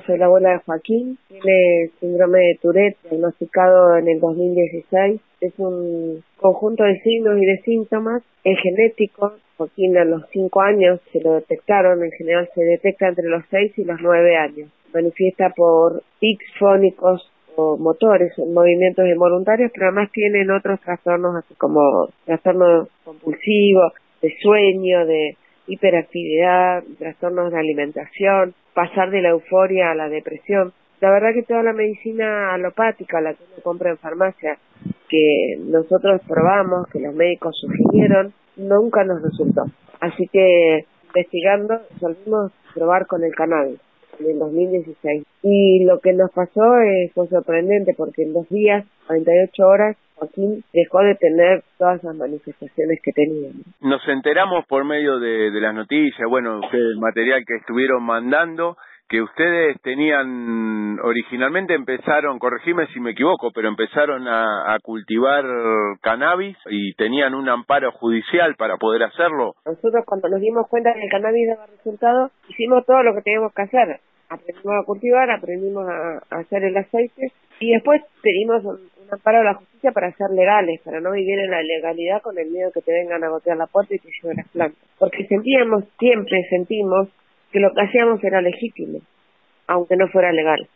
soy la abuela de Joaquín, tiene síndrome de Tourette, diagnosticado en el 2016. Es un conjunto de signos y de síntomas, es genético. Joaquín a los 5 años se lo detectaron, en general se detecta entre los 6 y los 9 años. Manifiesta por tics fónicos o motores, movimientos involuntarios, pero además tienen otros trastornos, así como trastornos compulsivos, de sueño, de hiperactividad, trastornos de alimentación, pasar de la euforia a la depresión. La verdad que toda la medicina alopática, la que uno compra en farmacia, que nosotros probamos, que los médicos sugirieron, nunca nos resultó. Así que, investigando, resolvimos probar con el cannabis en el 2016. Y lo que nos pasó fue sorprendente, porque en 2 días, 48 horas, Joaquín dejó de tener todas las manifestaciones que tenía. Nos enteramos por medio de las noticias, bueno, el material que estuvieron mandando, que ustedes tenían, originalmente empezaron, corregime si me equivoco, pero empezaron a cultivar cannabis y tenían un amparo judicial para poder hacerlo. Nosotros, cuando nos dimos cuenta que el cannabis daba resultados, hicimos todo lo que teníamos que hacer. Aprendimos a cultivar, aprendimos a hacer el aceite y después pedimos un amparo a la justicia para ser legales, para no vivir en la ilegalidad con el miedo que te vengan a golpear la puerta y te lleven las plantas. Porque siempre sentimos que lo que hacíamos era legítimo, aunque no fuera legal.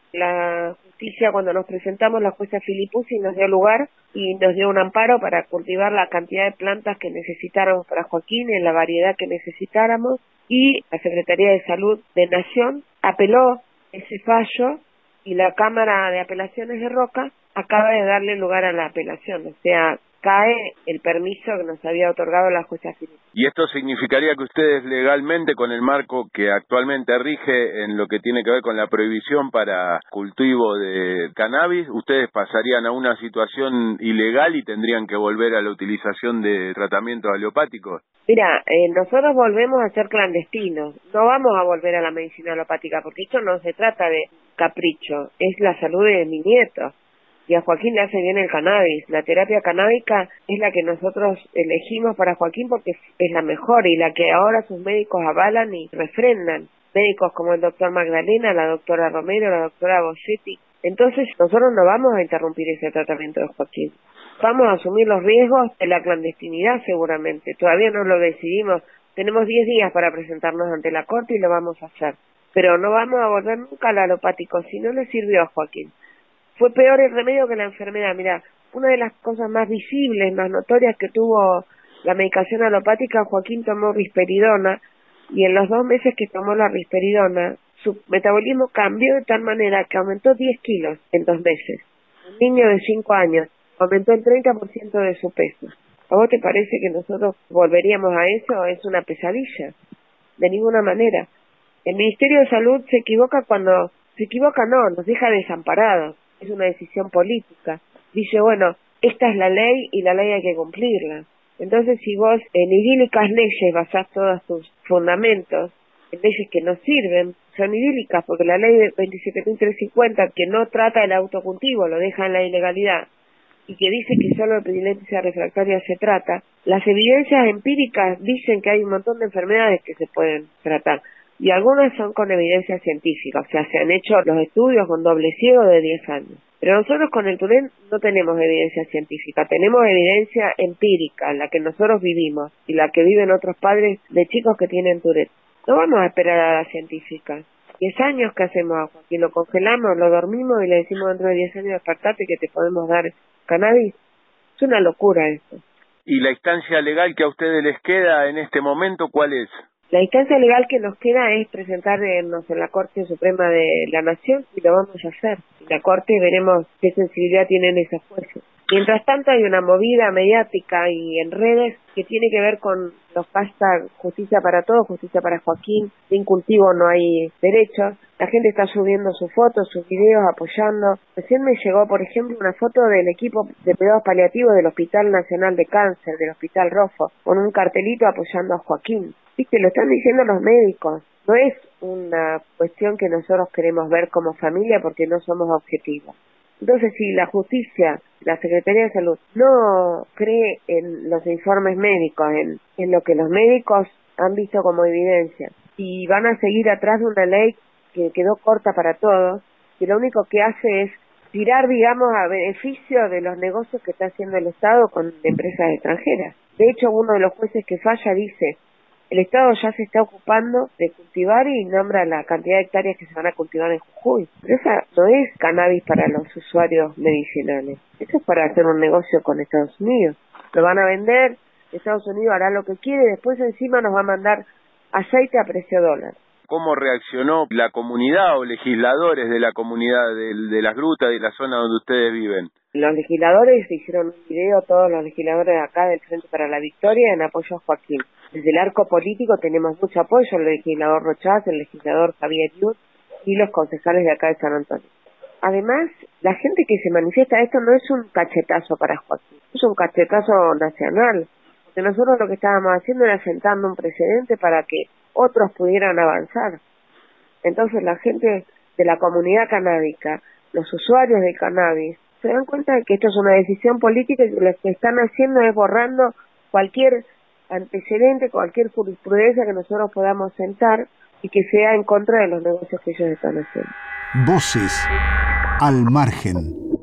La justicia, cuando nos presentamos, la jueza Filipuzzi nos dio lugar y nos dio un amparo para cultivar la cantidad de plantas que necesitáramos para Joaquín, en la variedad que necesitáramos, y la Secretaría de Salud de Nación apeló ese fallo y la Cámara de Apelaciones de Roca acaba de darle lugar a la apelación, o sea, cae el permiso que nos había otorgado la jueza Filipuzzi. ¿Y esto significaría que ustedes legalmente, con el marco que actualmente rige en lo que tiene que ver con la prohibición para cultivo de cannabis, ustedes pasarían a una situación ilegal y tendrían que volver a la utilización de tratamientos alopáticos? Mira, nosotros volvemos a ser clandestinos, no vamos a volver a la medicina alopática, porque esto no se trata de capricho, es la salud de mi nieto. Y a Joaquín le hace bien el cannabis. La terapia canábica es la que nosotros elegimos para Joaquín porque es la mejor y la que ahora sus médicos avalan y refrendan. Médicos como el doctor Magdalena, la doctora Romero, la doctora Boschetti. Entonces nosotros no vamos a interrumpir ese tratamiento de Joaquín. Vamos a asumir los riesgos de la clandestinidad seguramente. Todavía no lo decidimos. Tenemos 10 días para presentarnos ante la corte y lo vamos a hacer. Pero no vamos a volver nunca al alopático si no le sirvió a Joaquín. Fue peor el remedio que la enfermedad. Mira, una de las cosas más visibles, más notorias que tuvo la medicación alopática, Joaquín tomó risperidona y en los 2 meses que tomó la risperidona, su metabolismo cambió de tal manera que aumentó 10 kilos en 2 meses. Un niño de 5 años aumentó el 30% de su peso. ¿A vos te parece que nosotros volveríamos a eso? Es una pesadilla. De ninguna manera. El Ministerio de Salud se equivoca nos deja desamparados. Es una decisión política. Dice, bueno, esta es la ley y la ley hay que cumplirla. Entonces, si vos en idílicas leyes basás todos tus fundamentos en leyes que no sirven, son idílicas, porque la ley de 27.350, que no trata el autocultivo, lo deja en la ilegalidad, y que dice que solo de epilepsia refractaria se trata, las evidencias empíricas dicen que hay un montón de enfermedades que se pueden tratar. Y algunas son con evidencia científica, o sea, se han hecho los estudios con doble ciego de 10 años. Pero nosotros con el Tourette no tenemos evidencia científica, tenemos evidencia empírica, la que nosotros vivimos y la que viven otros padres de chicos que tienen Tourette. No vamos a esperar a la científica. 10 años que hacemos a Joaquín, lo congelamos, lo dormimos y le decimos dentro de 10 años despertate que te podemos dar cannabis. Es una locura esto. ¿Y la instancia legal que a ustedes les queda en este momento cuál es? La instancia legal que nos queda es presentarnos en la Corte Suprema de la Nación y lo vamos a hacer. En la Corte veremos qué sensibilidad tienen esas fuerzas. Mientras tanto hay una movida mediática y en redes que tiene que ver con los hashtags justicia para todos, justicia para Joaquín, sin cultivo no hay derechos. La gente está subiendo sus fotos, sus videos, apoyando. Recién me llegó, por ejemplo, una foto del equipo de cuidados paliativos del Hospital Nacional de Cáncer, del Hospital Rofo, con un cartelito apoyando a Joaquín. Viste, lo están diciendo los médicos. No es una cuestión que nosotros queremos ver como familia porque no somos objetivos. Entonces, si la justicia, la Secretaría de Salud, no cree en los informes médicos, en lo que los médicos han visto como evidencia, y van a seguir atrás de una ley que quedó corta para todos, que lo único que hace es tirar, digamos, a beneficio de los negocios que está haciendo el Estado con empresas extranjeras. De hecho, uno de los jueces que falla dice, el Estado ya se está ocupando de cultivar y nombra la cantidad de hectáreas que se van a cultivar en Jujuy. Pero esa no es cannabis para los usuarios medicinales. Eso es para hacer un negocio con Estados Unidos. Lo van a vender, Estados Unidos hará lo que quiere y después encima nos va a mandar aceite a precio dólar. ¿Cómo reaccionó la comunidad o legisladores de la comunidad de las grutas, de la zona donde ustedes viven? Los legisladores hicieron un video, todos los legisladores de acá del Frente para la Victoria, en apoyo a Joaquín. Desde el arco político tenemos mucho apoyo, el legislador Rochaz, el legislador Javier Yud y los concejales de acá de San Antonio. Además, la gente que se manifiesta, esto no es un cachetazo para Joaquín, es un cachetazo nacional. Porque nosotros lo que estábamos haciendo era sentando un precedente para que otros pudieran avanzar. Entonces la gente de la comunidad canábica, los usuarios del cannabis, se dan cuenta de que esto es una decisión política y que lo que están haciendo es borrando cualquier antecedente, cualquier jurisprudencia que nosotros podamos sentar y que sea en contra de los negocios que ellos están haciendo. Voces al margen.